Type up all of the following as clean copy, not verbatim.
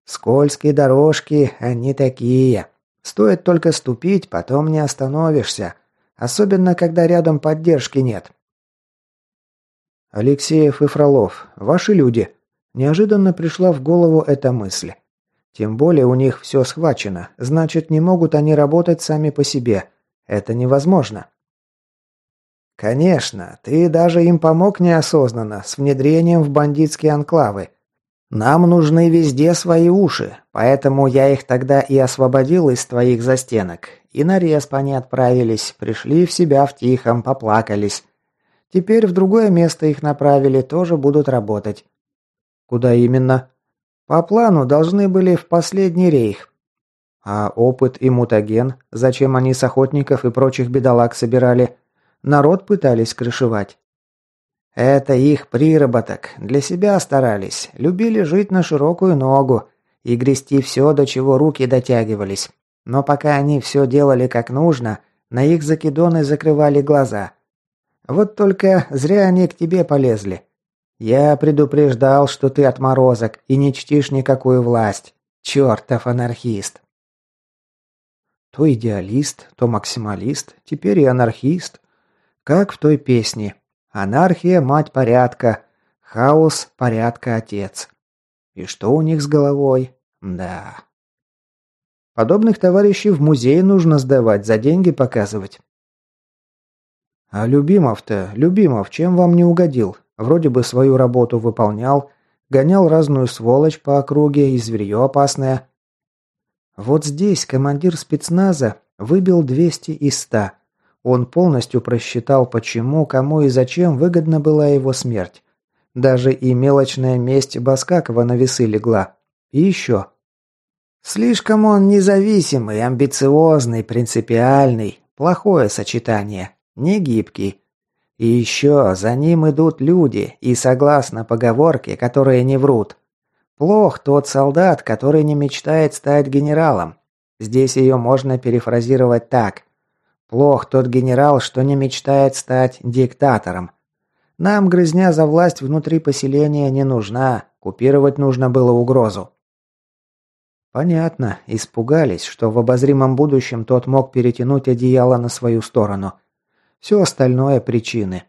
Скользкие дорожки, они такие. Стоит только ступить, потом не остановишься. Особенно, когда рядом поддержки нет. Алексеев и Фролов, ваши люди. Неожиданно пришла в голову эта мысль. Тем более у них все схвачено, значит, не могут они работать сами по себе. Это невозможно. Конечно, ты даже им помог неосознанно с внедрением в бандитские анклавы. Нам нужны везде свои уши, поэтому я их тогда и освободил из твоих застенок. И на респ они отправились, пришли в себя в тихом, поплакались. Теперь в другое место их направили, тоже будут работать. Куда именно? По плану должны были в последний рейх. А опыт и мутаген, зачем они с охотников и прочих бедолаг собирали? Народ пытались крышевать. Это их приработок. Для себя старались. Любили жить на широкую ногу и грести все, до чего руки дотягивались. Но пока они все делали как нужно, на их закидоны закрывали глаза. Вот только зря они к тебе полезли. Я предупреждал, что ты отморозок и не чтишь никакую власть. Чертов анархист. То идеалист, то максималист, теперь и анархист. Как в той песне. Анархия – мать порядка, хаос – порядка отец. И что у них с головой? Да. Подобных товарищей в музей нужно сдавать, за деньги показывать. А Любимов, чем вам не угодил? Вроде бы свою работу выполнял, гонял разную сволочь по округе и зверье опасное. Вот здесь командир спецназа выбил 200 из 100. Он полностью просчитал, почему, кому и зачем выгодна была его смерть. Даже и мелочная месть Баскакова на весы легла. И еще. Слишком он независимый, амбициозный, принципиальный. Плохое сочетание. Не гибкий. И еще за ним идут люди, и согласно поговорке, которые не врут. Плох тот солдат, который не мечтает стать генералом. Здесь ее можно перефразировать так. Плох тот генерал, что не мечтает стать диктатором. Нам грызня за власть внутри поселения не нужна, купировать нужно было угрозу. Понятно, испугались, что в обозримом будущем тот мог перетянуть одеяло на свою сторону. Все остальное причины.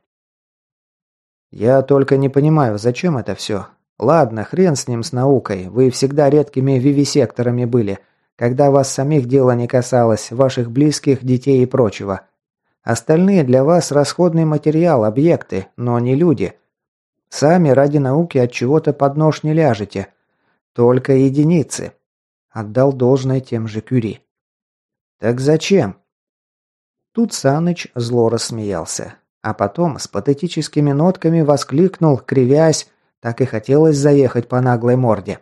Я только не понимаю, зачем это все. Ладно, хрен с ним, с наукой, вы всегда редкими вивисекторами были, когда вас самих дело не касалось, ваших близких, детей и прочего. Остальные для вас расходный материал, объекты, но не люди. Сами ради науки от чего-то под нож не ляжете. Только единицы. Отдал должное тем же Кюри. Так зачем? Тут Саныч зло рассмеялся, а потом с патетическими нотками воскликнул, кривясь, так и хотелось заехать по наглой морде.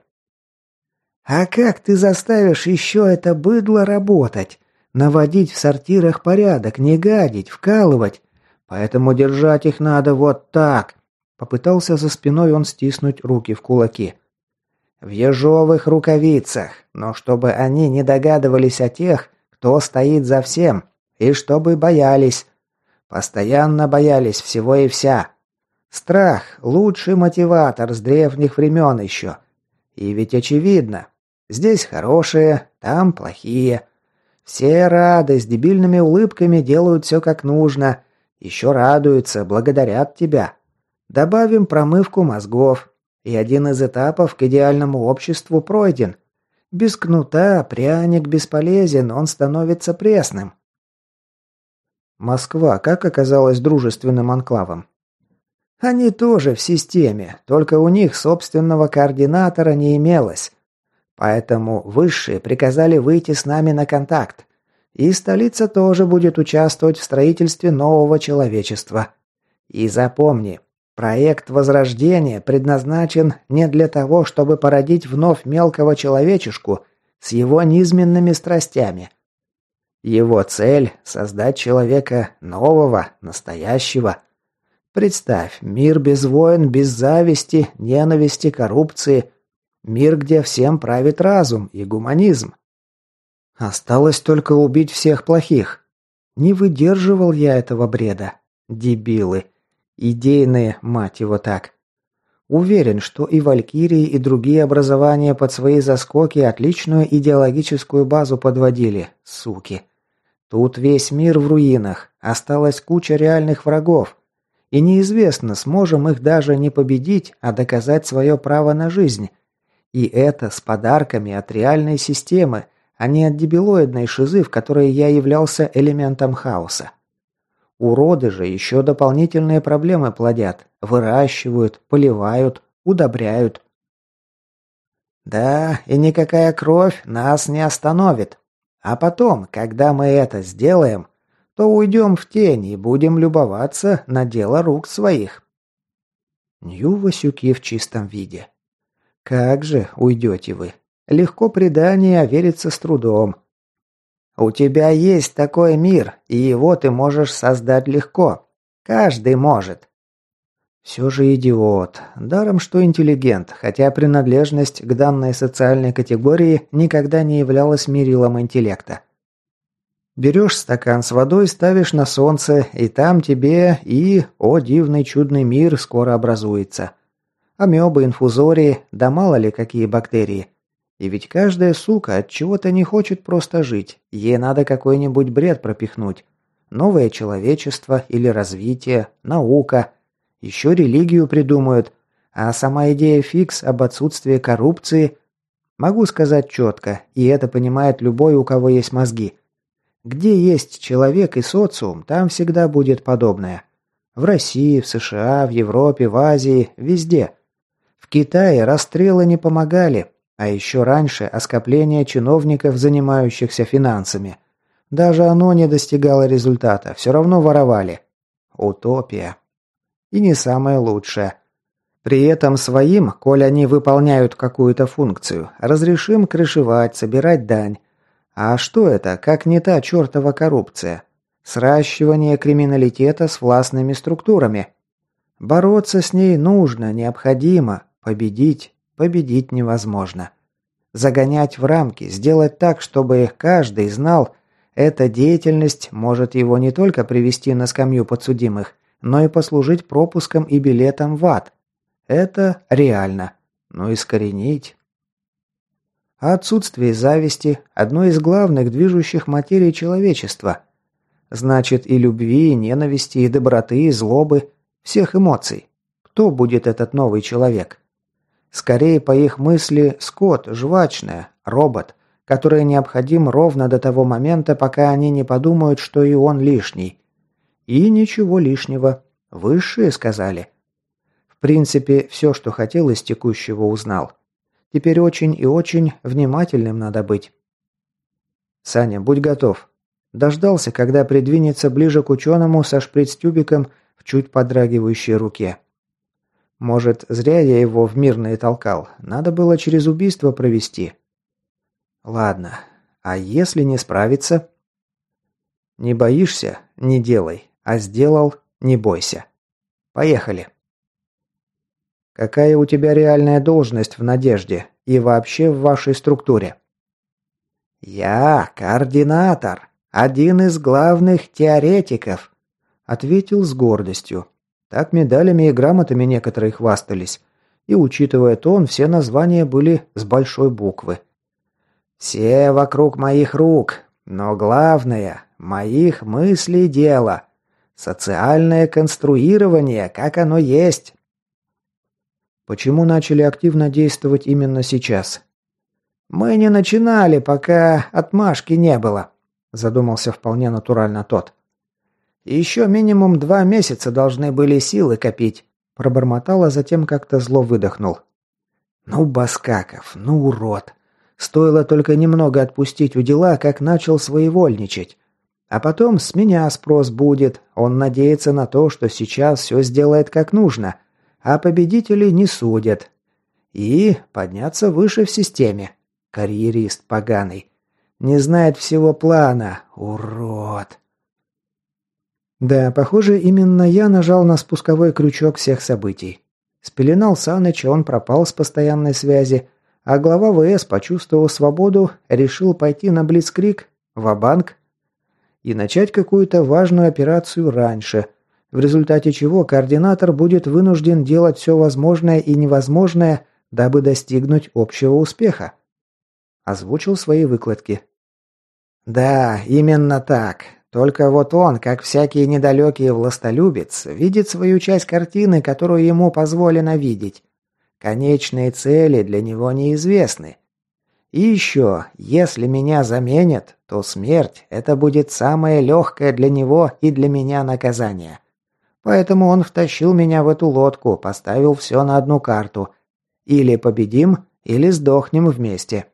«А как ты заставишь еще это быдло работать? Наводить в сортирах порядок, не гадить, вкалывать. Поэтому держать их надо вот так». Попытался за спиной он стиснуть руки в кулаки. «В ежовых рукавицах, но чтобы они не догадывались о тех, кто стоит за всем, и чтобы боялись. Постоянно боялись всего и вся. Страх – лучший мотиватор с древних времен еще. И ведь очевидно. Здесь хорошие, там плохие. Все рады, с дебильными улыбками делают все как нужно. Еще радуются, благодарят тебя. Добавим промывку мозгов. И один из этапов к идеальному обществу пройден. Без кнута пряник бесполезен, он становится пресным. Москва как оказалась дружественным анклавом? Они тоже в системе, только у них собственного координатора не имелось. Поэтому высшие приказали выйти с нами на контакт. И столица тоже будет участвовать в строительстве нового человечества. И запомни, проект Возрождения предназначен не для того, чтобы породить вновь мелкого человечешку с его низменными страстями. Его цель – создать человека нового, настоящего. Представь, мир без войн, без зависти, ненависти, коррупции. Мир, где всем правит разум и гуманизм. Осталось только убить всех плохих. Не выдерживал я этого бреда. Дебилы. Идейные, мать его так. Уверен, что и Валькирии, и другие образования под свои заскоки отличную идеологическую базу подводили, суки. Тут весь мир в руинах, осталась куча реальных врагов. И неизвестно, сможем их даже не победить, а доказать свое право на жизнь. И это с подарками от реальной системы, а не от дебилоидной шизы, в которой я являлся элементом хаоса. Уроды же еще дополнительные проблемы плодят, выращивают, поливают, удобряют. Да, и никакая кровь нас не остановит. А потом, когда мы это сделаем, то уйдем в тень и будем любоваться на дело рук своих. Нью-Васюки в чистом виде. Как же уйдете вы? Легко предание, а верится с трудом. У тебя есть такой мир, и его ты можешь создать легко. Каждый может. Все же идиот. Даром, что интеллигент, хотя принадлежность к данной социальной категории никогда не являлась мерилом интеллекта. Берешь стакан с водой, ставишь на солнце, и там тебе о дивный чудный мир, скоро образуется. Амебы, инфузории, да мало ли какие бактерии. И ведь каждая сука от чего-то не хочет просто жить. Ей надо какой-нибудь бред пропихнуть. Новое человечество или развитие, наука. Еще религию придумают. А сама идея фикс об отсутствии коррупции. Могу сказать четко, и это понимает любой, у кого есть мозги. Где есть человек и социум, там всегда будет подобное. В России, в США, в Европе, в Азии, везде. В Китае расстрелы не помогали. А еще раньше оскопление чиновников, занимающихся финансами. Даже оно не достигало результата, все равно воровали. Утопия. И не самое лучшее. При этом своим, коль они выполняют какую-то функцию, разрешим крышевать, собирать дань. А что это, как не та чертова коррупция? Сращивание криминалитета с властными структурами. Бороться с ней нужно, необходимо, победить невозможно. Загонять в рамки, сделать так, чтобы каждый знал, эта деятельность может его не только привести на скамью подсудимых, но и послужить пропуском и билетом в ад. Это реально. Но искоренить... А отсутствие зависти – одно из главных движущих материй человечества. Значит, и любви, и ненависти, и доброты, и злобы, всех эмоций. Кто будет этот новый человек? Скорее, по их мысли, скот, жвачная, робот, который необходим ровно до того момента, пока они не подумают, что и он лишний. И ничего лишнего. Высшие сказали. В принципе, все, что хотел из текущего, узнал. Теперь очень и очень внимательным надо быть. Саня, будь готов. Дождался, когда придвинется ближе к ученому со шприц-тюбиком в чуть подрагивающей руке. Может, зря я его в мирные толкал. Надо было через убийство провести. Ладно. А если не справиться? Не боишься? Не делай. А сделал? Не бойся. Поехали. Какая у тебя реальная должность в «Надежде» и вообще в вашей структуре? Я координатор. Один из главных теоретиков. Ответил с гордостью. Так медалями и грамотами некоторые хвастались. И, учитывая тон, все названия были с большой буквы. Все вокруг моих рук. Но главное – моих мыслей дело. Социальное конструирование, как оно есть. Почему начали активно действовать именно сейчас? Мы не начинали, пока отмашки не было, задумался вполне натурально тот. Еще минимум 2 месяца должны были силы копить, пробормотал, а затем как-то зло выдохнул. Ну, Баскаков, ну, урод. Стоило только немного отпустить у дела, как начал своевольничать. А потом с меня спрос будет. Он надеется на то, что сейчас все сделает как нужно, а победителей не судят. И подняться выше в системе. Карьерист поганый. Не знает всего плана. Урод. Да, похоже, именно я нажал на спусковой крючок всех событий. Спеленал Саныча, он пропал с постоянной связи, а глава ВС, почувствовав свободу, решил пойти на блицкриг, ва-банк, и начать какую-то важную операцию раньше, в результате чего координатор будет вынужден делать все возможное и невозможное, дабы достигнуть общего успеха. Озвучил свои выкладки. Да, именно так. Только вот он, как всякий недалекий властолюбец, видит свою часть картины, которую ему позволено видеть. Конечные цели для него неизвестны. И еще, если меня заменят, то смерть – это будет самое легкое для него и для меня наказание. Поэтому он втащил меня в эту лодку, поставил все на одну карту. Или победим, или сдохнем вместе.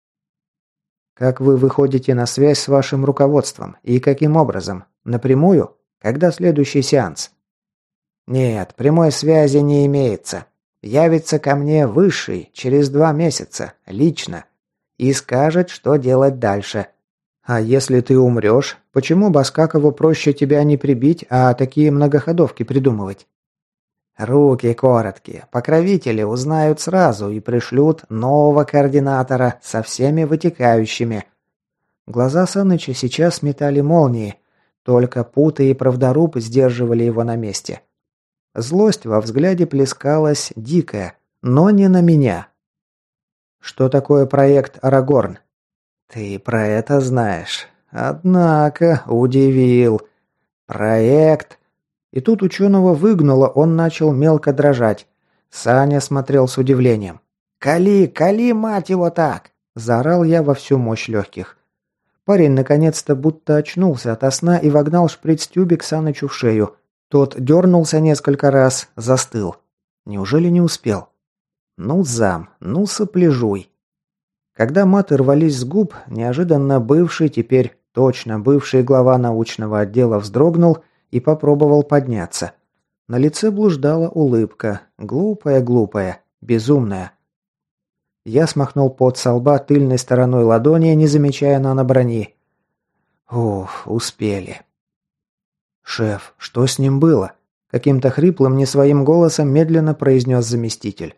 Как вы выходите на связь с вашим руководством и каким образом? Напрямую? Когда следующий сеанс? Нет, прямой связи не имеется. Явится ко мне высший через 2 месяца, лично. И скажет, что делать дальше. А если ты умрешь, почему Баскакову проще тебя не прибить, а такие многоходовки придумывать? Руки короткие. Покровители узнают сразу и пришлют нового координатора со всеми вытекающими. Глаза Саныча сейчас метали молнии. Только Путы и Правдоруб сдерживали его на месте. Злость во взгляде плескалась дикая, но не на меня. Что такое проект «Арагорн»? Ты про это знаешь. Однако, удивил. Проект... И тут ученого выгнуло, он начал мелко дрожать. Саня смотрел с удивлением. «Кали, кали, мать его, так!» – заорал я во всю мощь легких. Парень наконец-то будто очнулся ото сна и вогнал шприц-тюбик Санычу в шею. Тот дернулся несколько раз, застыл. Неужели не успел? Ну, зам, ну, сопляжуй. Когда маты рвались с губ, неожиданно бывший, теперь точно бывший глава научного отдела вздрогнул и попробовал подняться. На лице блуждала улыбка. Глупая, безумная. Я смахнул пот со лба тыльной стороной ладони, не замечая наноброни. Уф, успели. «Шеф, что с ним было?» Каким-то хриплым, не своим голосом медленно произнес заместитель.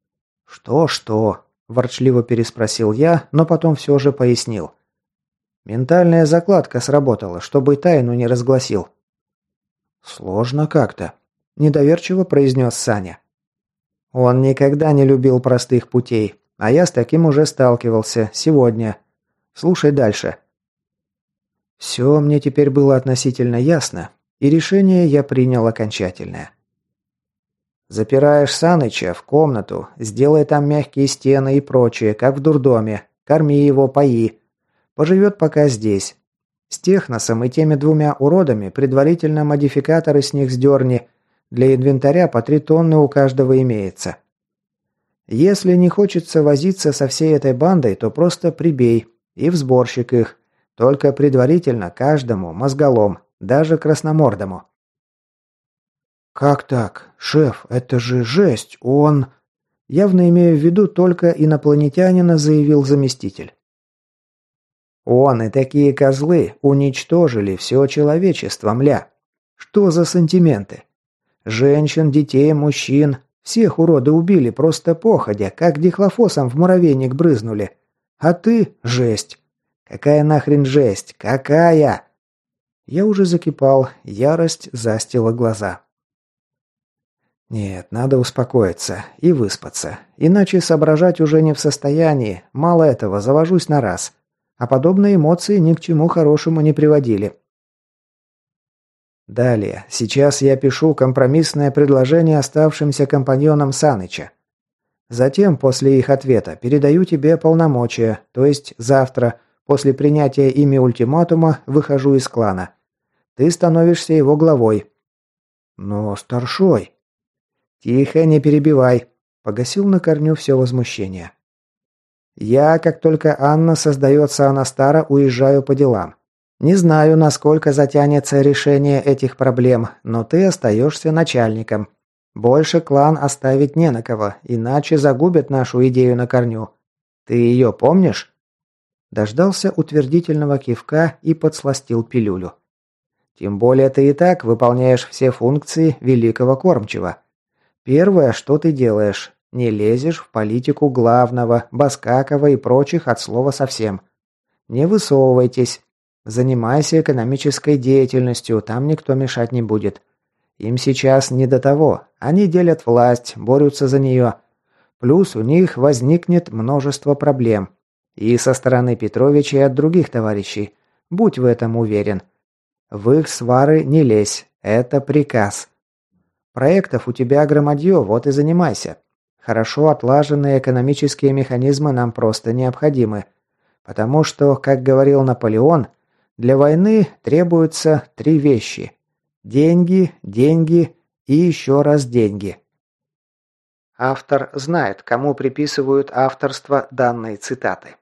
«Что?» – ворчливо переспросил я, но потом все же пояснил. «Ментальная закладка сработала, чтобы тайну не разгласил». «Сложно как-то», – недоверчиво произнес Саня. «Он никогда не любил простых путей, а я с таким уже сталкивался сегодня. Слушай дальше». Все мне теперь было относительно ясно, и решение я принял окончательное. Запираешь Саныча в комнату, сделай там мягкие стены и прочее, как в дурдоме, корми его, пои. Поживет пока здесь. С Техносом и теми 2 уродами предварительно модификаторы с них сдерни. Для инвентаря по 3 тонны у каждого имеется. Если не хочется возиться со всей этой бандой, то просто прибей и в сборщик их. Только предварительно каждому мозголом, даже красномордому. «Как так? Шеф, это же жесть, он...» Явно имея в виду только инопланетянина, заявил заместитель. «Он и такие козлы уничтожили все человечество, мля. Что за сантименты? Женщин, детей, мужчин, всех уроды убили просто походя, как дихлофосом в муравейник брызнули. А ты – жесть. Какая нахрен жесть? Какая?» Я уже закипал, ярость застила глаза. Нет, надо успокоиться и выспаться. Иначе соображать уже не в состоянии. Мало этого, завожусь на раз. А подобные эмоции ни к чему хорошему не приводили. Далее. Сейчас я пишу компромиссное предложение оставшимся компаньонам Саныча. Затем, после их ответа, передаю тебе полномочия, то есть завтра, после принятия ими ультиматума, выхожу из клана. Ты становишься его главой. Но старшой... «Тихо, не перебивай», – погасил на корню все возмущение. «Я, как только Анна создается Анастара, уезжаю по делам. Не знаю, насколько затянется решение этих проблем, но ты остаешься начальником. Больше клан оставить не на кого, иначе загубят нашу идею на корню. Ты ее помнишь?» Дождался утвердительного кивка и подсластил пилюлю. «Тем более ты и так выполняешь все функции великого кормчего. Первое, что ты делаешь, не лезешь в политику главного, Баскакова и прочих от слова совсем. Не высовывайтесь. Занимайся экономической деятельностью, там никто мешать не будет. Им сейчас не до того. Они делят власть, борются за нее. Плюс у них возникнет множество проблем. И со стороны Петровича, и от других товарищей. Будь в этом уверен. В их свары не лезь. Это приказ. Проектов у тебя громадье, вот и занимайся. Хорошо отлаженные экономические механизмы нам просто необходимы. Потому что, как говорил Наполеон, для войны требуются 3 вещи. Деньги, деньги и еще раз деньги. Автор знает, кому приписывают авторство данной цитаты.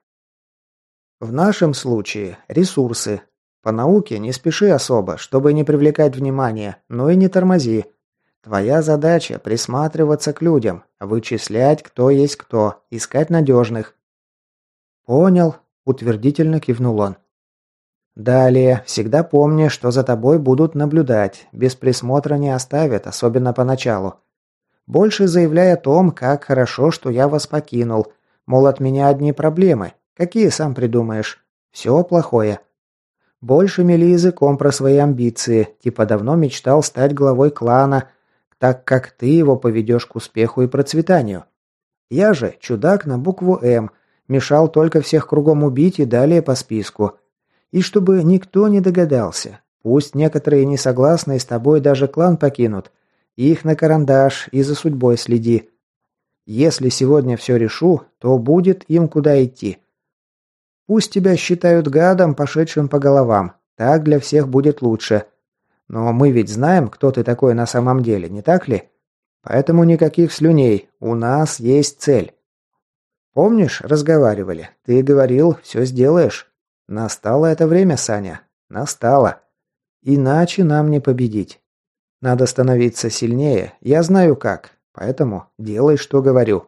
В нашем случае ресурсы. По науке не спеши особо, чтобы не привлекать внимания, но и не тормози. Твоя задача присматриваться к людям, вычислять, кто есть кто, искать надежных. Понял, утвердительно кивнул он. Далее, всегда помни, что за тобой будут наблюдать, без присмотра не оставят, особенно поначалу. Больше заявляй о том, как хорошо, что я вас покинул. Мол, от меня одни проблемы. Какие сам придумаешь? Все плохое. Больше мели языком про свои амбиции, типа давно мечтал стать главой клана, так как ты его поведешь к успеху и процветанию. Я же чудак на букву «М», мешал только всех кругом убить и далее по списку. И чтобы никто не догадался, пусть некоторые несогласные с тобой даже клан покинут, их на карандаш и за судьбой следи. Если сегодня все решу, то будет им куда идти. Пусть тебя считают гадом, пошедшим по головам, так для всех будет лучше. Но мы ведь знаем, кто ты такой на самом деле, не так ли? Поэтому никаких слюней, у нас есть цель. Помнишь, разговаривали? Ты говорил, все сделаешь. Настало это время, Саня. Настало. Иначе нам не победить. Надо становиться сильнее, я знаю как. Поэтому делай, что говорю.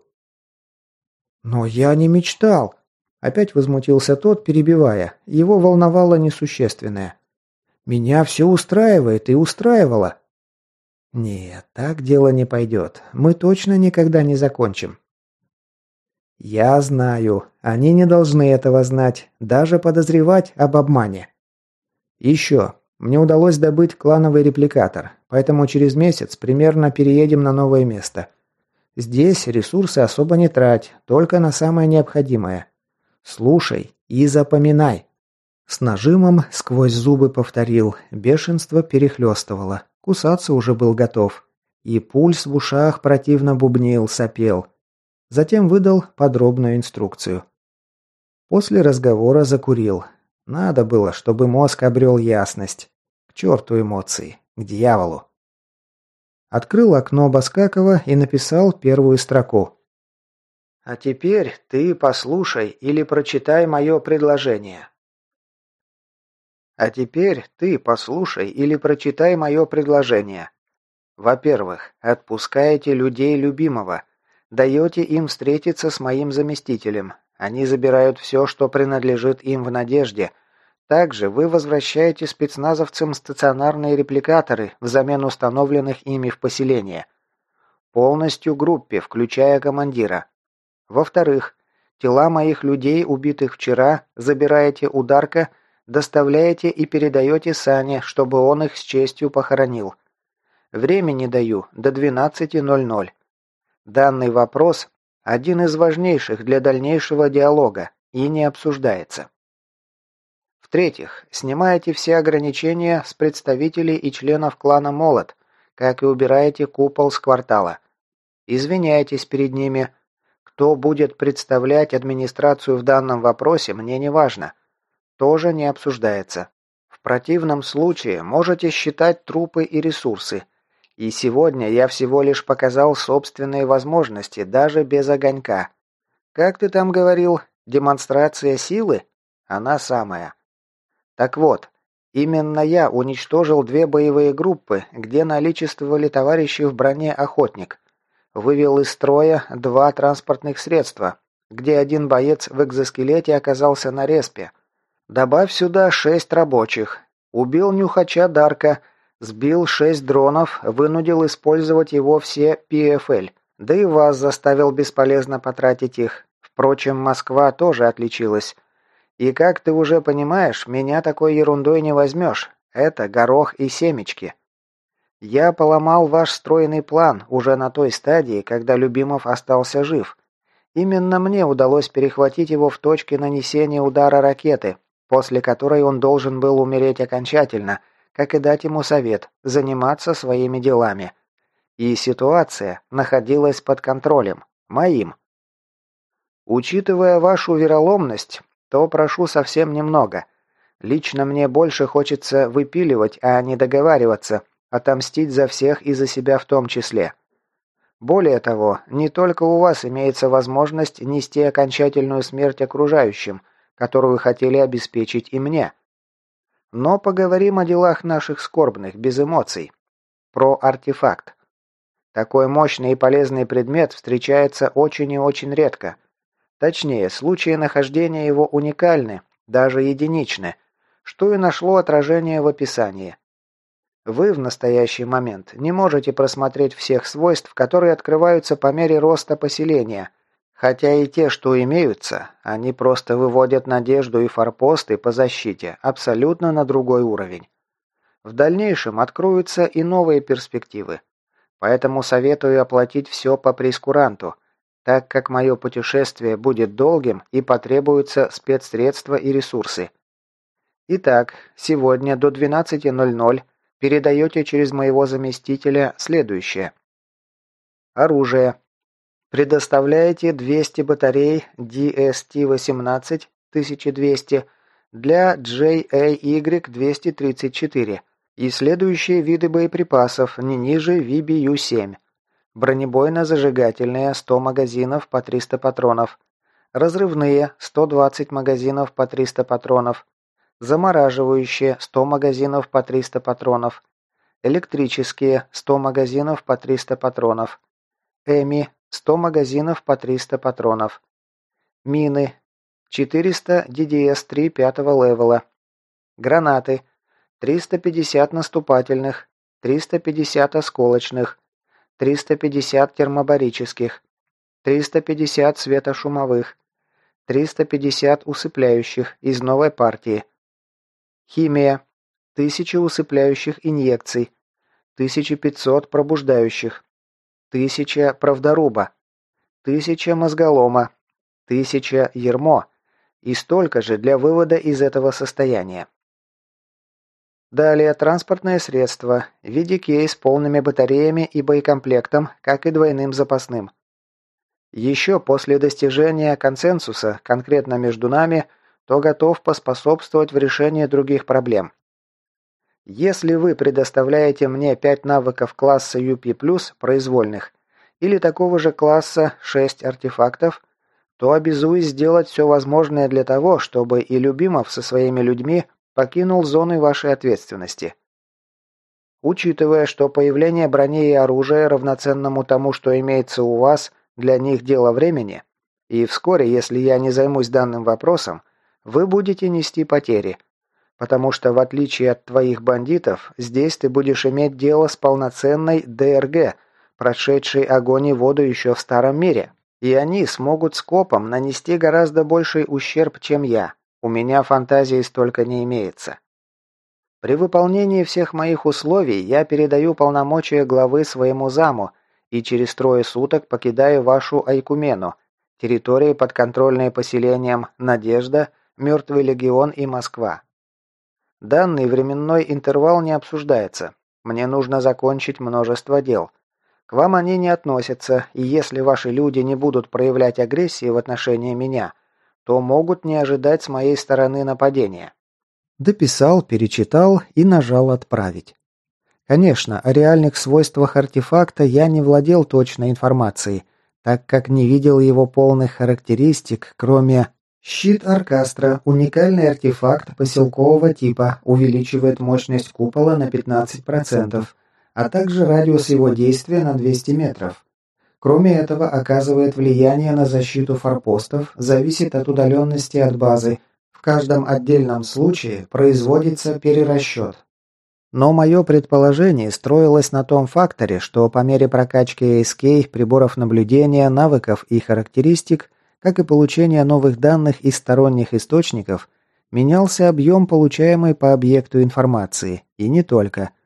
Но я не мечтал. Опять возмутился тот, перебивая. Его волновало несущественное. Меня все устраивает и устраивало. Нет, так дело не пойдет. Мы точно никогда не закончим. Я знаю. Они не должны этого знать, даже подозревать об обмане. Еще. Мне удалось добыть клановый репликатор, поэтому через месяц примерно переедем на новое место. Здесь ресурсы особо не трать, только на самое необходимое. Слушай и запоминай. С нажимом сквозь зубы повторил, бешенство перехлестывало, кусаться уже был готов. И пульс в ушах противно бубнил, сопел. Затем выдал подробную инструкцию. После разговора закурил. Надо было, чтобы мозг обрел ясность. К черту эмоции, к дьяволу. Открыл окно Баскакова и написал первую строку. «А теперь ты послушай или прочитай мое предложение». «А теперь ты послушай или прочитай мое предложение. Во-первых, отпускаете людей любимого. Даете им встретиться с моим заместителем. Они забирают все, что принадлежит им в надежде. Также вы возвращаете спецназовцам стационарные репликаторы взамен установленных ими в поселение. Полностью группе, включая командира. Во-вторых, тела моих людей, убитых вчера, забираете у Дарка, доставляете и передаете Сане, чтобы он их с честью похоронил. Времени даю до 12:00. Данный вопрос – один из важнейших для дальнейшего диалога и не обсуждается. В-третьих, снимаете все ограничения с представителей и членов клана Молот, как и убираете купол с квартала. Извиняйтесь перед ними. Кто будет представлять администрацию в данном вопросе, мне не важно. Тоже не обсуждается. В противном случае можете считать трупы и ресурсы. И сегодня я всего лишь показал собственные возможности, даже без огонька. Как ты там говорил, демонстрация силы? Она самая. Так вот, именно я уничтожил 2 боевые группы, где наличествовали товарищи в броне «Охотник». Вывел из строя 2 транспортных средства, где один боец в экзоскелете оказался на респе. Добавь сюда 6 рабочих. Убил нюхача Дарка, сбил 6 дронов, вынудил использовать его все PFL. Да и вас заставил бесполезно потратить их. Впрочем, Москва тоже отличилась. И как ты уже понимаешь, меня такой ерундой не возьмешь. Это горох и семечки. Я поломал ваш стройный план уже на той стадии, когда Любимов остался жив. Именно мне удалось перехватить его в точке нанесения удара ракеты, после которой он должен был умереть окончательно, как и дать ему совет заниматься своими делами. И ситуация находилась под контролем. Моим. Учитывая вашу вероломность, то прошу совсем немного. Лично мне больше хочется выпиливать, а не договариваться, отомстить за всех и за себя в том числе. Более того, не только у вас имеется возможность нести окончательную смерть окружающим, которую хотели обеспечить и мне. Но поговорим о делах наших скорбных, без эмоций. Про артефакт. Такой мощный и полезный предмет встречается очень и очень редко. Точнее, случаи нахождения его уникальны, даже единичны, что и нашло отражение в описании. Вы в настоящий момент не можете просмотреть всех свойств, которые открываются по мере роста поселения, хотя и те, что имеются, они просто выводят надежду и форпосты по защите абсолютно на другой уровень. В дальнейшем откроются и новые перспективы. Поэтому советую оплатить все по прейскуранту, так как мое путешествие будет долгим и потребуются спецсредства и ресурсы. Итак, сегодня до 12:00 передаете через моего заместителя следующее. Оружие. Предоставляете 200 батарей DST-18 1200 для JAY-234 и следующие виды боеприпасов не ниже VBU-7. Бронебойно-зажигательные 100 магазинов по 300 патронов. Разрывные 120 магазинов по 300 патронов. Замораживающие 100 магазинов по 300 патронов. Электрические 100 магазинов по 300 патронов. ЭМИ 100 магазинов по 300 патронов. Мины 400 DDS-3 5-го левела. Гранаты 350 наступательных, 350 осколочных, 350 термобарических, 350 светошумовых, 350 усыпляющих из новой партии. Химия 1000 усыпляющих инъекций, 1500 пробуждающих, 1000 правдоруба, 1000 мозголома, 1000 ермо и столько же для вывода из этого состояния. Далее транспортное средство в виде кейс с полными батареями и боекомплектом, как и двойным запасным. Еще после достижения консенсуса, конкретно между нами, то готов поспособствовать в решении других проблем. Если вы предоставляете мне 5 навыков класса UP+, произвольных, или такого же класса 6 артефактов, то обязуюсь сделать все возможное для того, чтобы и Любимов со своими людьми покинул зоны вашей ответственности. Учитывая, что появление брони и оружия равноценному тому, что имеется у вас, для них дело времени, и вскоре, если я не займусь данным вопросом, вы будете нести потери, потому что в отличие от твоих бандитов, здесь ты будешь иметь дело с полноценной ДРГ, прошедшей огонь и воду еще в Старом мире, и они смогут скопом нанести гораздо больший ущерб, чем я. У меня фантазии столько не имеется. При выполнении всех моих условий я передаю полномочия главы своему заму и через 3 суток покидаю вашу Айкумену, территории, подконтрольные поселениям Надежда, Мертвый легион и Москва. Данный временной интервал не обсуждается. Мне нужно закончить множество дел. К вам они не относятся, и если ваши люди не будут проявлять агрессии в отношении меня, то могут не ожидать с моей стороны нападения. Дописал, перечитал и нажал «Отправить». Конечно, о реальных свойствах артефакта я не владел точной информацией, так как не видел его полных характеристик, кроме «Щит Аркастра. Уникальный артефакт поселкового типа. Увеличивает мощность купола на 15%, а также радиус его действия на 200 метров. Кроме этого, оказывает влияние на защиту форпостов, зависит от удаленности от базы. В каждом отдельном случае производится перерасчет. Но мое предположение строилось на том факторе, что по мере прокачки ASK, приборов наблюдения, навыков и характеристик, как и получения новых данных из сторонних источников, менялся объем получаемой по объекту информации, и не только.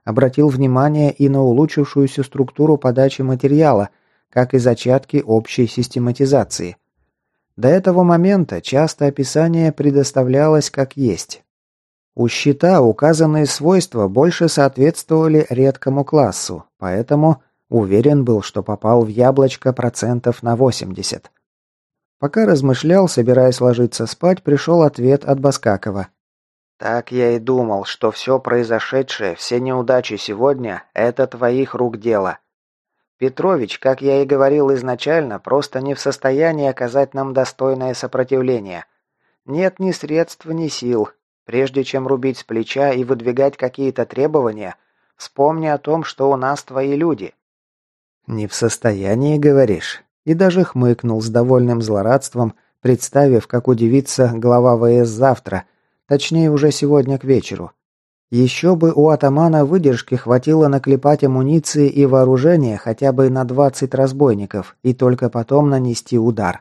Обратил внимание и на улучшившуюся структуру подачи материала, как и зачатки общей систематизации. До этого момента часто описание предоставлялось как есть. У щита указанные свойства больше соответствовали редкому классу, поэтому уверен был, что попал в яблочко процентов на 80. Пока размышлял, собираясь ложиться спать, пришел ответ от Баскакова. «Так я и думал, что все произошедшее, все неудачи сегодня – это твоих рук дело. Петрович, как я и говорил изначально, просто не в состоянии оказать нам достойное сопротивление. Нет ни средств, ни сил. Прежде чем рубить с плеча и выдвигать какие-то требования, вспомни о том, что у нас твои люди». «Не в состоянии, говоришь?» И даже хмыкнул с довольным злорадством, представив, как удивится глава ВС завтра, точнее уже сегодня к вечеру. Еще бы у атамана выдержки хватило наклепать амуниции и вооружения хотя бы на 20 разбойников и только потом нанести удар.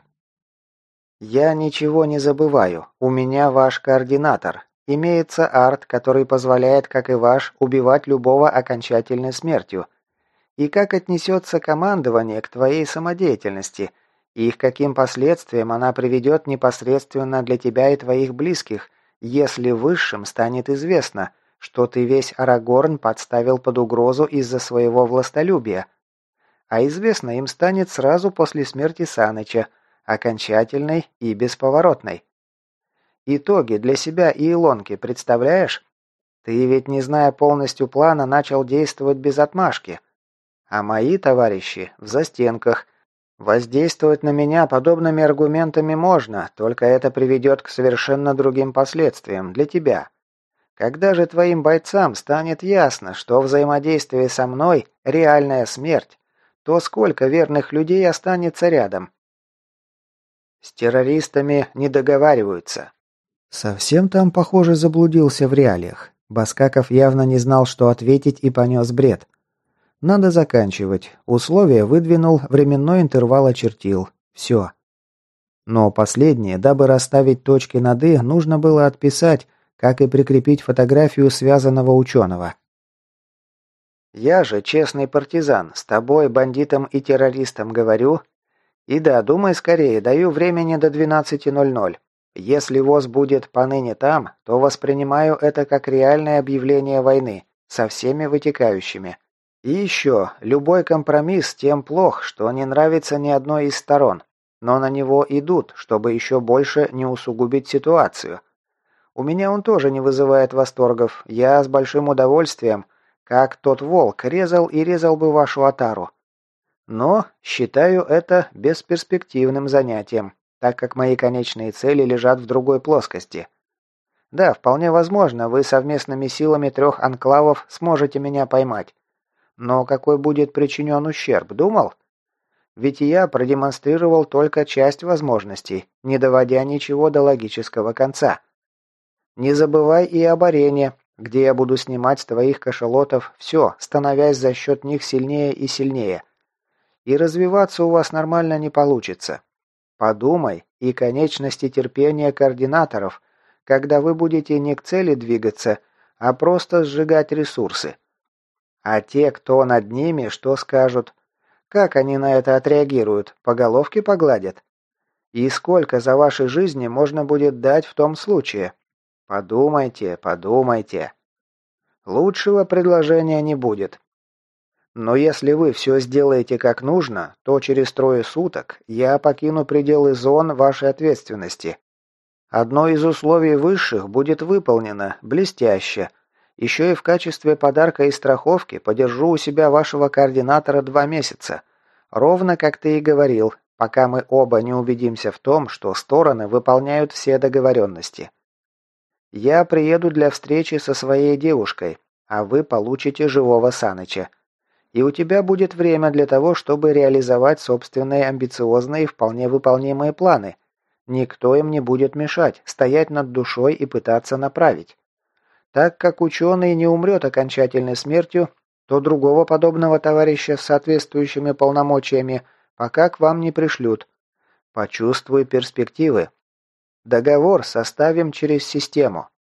«Я ничего не забываю. У меня ваш координатор. Имеется арт, который позволяет, как и ваш, убивать любого окончательной смертью. И как отнесется командование к твоей самодеятельности, и к каким последствиям она приведет непосредственно для тебя и твоих близких, если высшим станет известно, что ты весь Арагорн подставил под угрозу из-за своего властолюбия. А известно им станет сразу после смерти Саныча, окончательной и бесповоротной. Итоги для себя и Илонки представляешь? Ты ведь, не зная полностью плана, начал действовать без отмашки. А мои товарищи в застенках. Воздействовать на меня подобными аргументами можно, только это приведет к совершенно другим последствиям для тебя. Когда же твоим бойцам станет ясно, что взаимодействие со мной – реальная смерть, то сколько верных людей останется рядом? С террористами не договариваются. Совсем там, похоже, заблудился в реалиях. Баскаков явно не знал, что ответить, и понес бред. Надо заканчивать. Условия выдвинул, временной интервал очертил. Все. Но последнее, дабы расставить точки над «и», нужно было отписать, как и прикрепить фотографию связанного ученого. «Я же честный партизан, с тобой, бандитом и террористом, говорю. И да, думай скорее, даю времени до 12:00. Если ВОЗ будет поныне там, то воспринимаю это как реальное объявление войны, со всеми вытекающими. И еще, любой компромисс тем плох, что не нравится ни одной из сторон, но на него идут, чтобы еще больше не усугубить ситуацию. У меня он тоже не вызывает восторгов, я с большим удовольствием, как тот волк, резал и резал бы вашу отару. Но считаю это бесперспективным занятием, так как мои конечные цели лежат в другой плоскости. Да, вполне возможно, вы совместными силами 3 анклавов сможете меня поймать. Но какой будет причинен ущерб, думал? Ведь я продемонстрировал только часть возможностей, не доводя ничего до логического конца. Не забывай и об арене, где я буду снимать с твоих кашалотов все, становясь за счет них сильнее и сильнее. И развиваться у вас нормально не получится. Подумай и конечности терпения координаторов, когда вы будете не к цели двигаться, а просто сжигать ресурсы. А те, кто над ними, что скажут? Как они на это отреагируют? По головке погладят? И сколько за ваши жизни можно будет дать в том случае? Подумайте, подумайте. Лучшего предложения не будет. Но если вы все сделаете как нужно, то через 3 суток я покину пределы зон вашей ответственности. Одно из условий высших будет выполнено, блестяще. Еще и в качестве подарка и страховки подержу у себя вашего координатора 2 месяца. Ровно как ты и говорил, пока мы оба не убедимся в том, что стороны выполняют все договоренности. Я приеду для встречи со своей девушкой, а вы получите живого Саныча. И у тебя будет время для того, чтобы реализовать собственные амбициозные и вполне выполнимые планы. Никто им не будет мешать, стоять над душой и пытаться направить. Так как ученый не умрет окончательной смертью, то другого подобного товарища с соответствующими полномочиями пока к вам не пришлют. Почувствуй перспективы. Договор составим через систему.